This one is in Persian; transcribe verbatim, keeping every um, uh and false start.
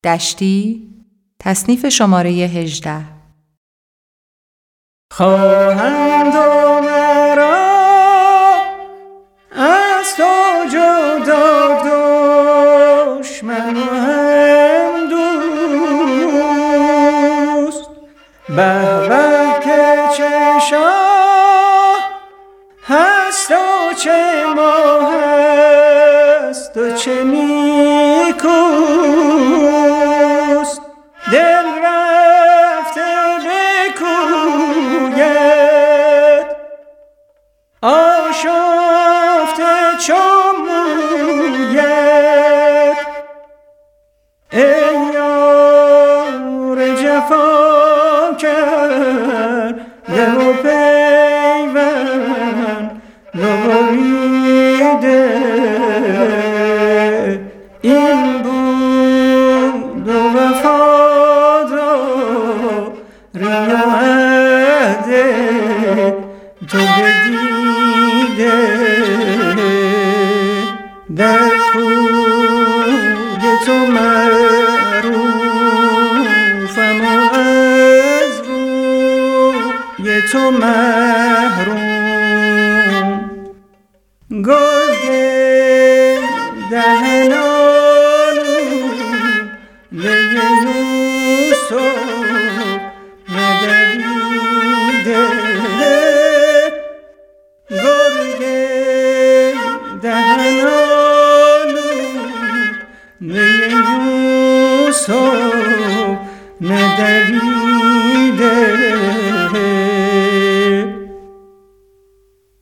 دشتی، تصنیف شماره هجده. خواهند و مرا از تو جدا دشمن و هم دوست، به به که چه شاه هست و چه ماه هست و چه نیکوست، دل رفته بکوید آشفته چون موید. ای یار جفا کرده و پیوند نبریده، این بود و وفاداری و عهد تو بدیده. در کوی تو معروفم و از روی تو محروم، گرگ دهن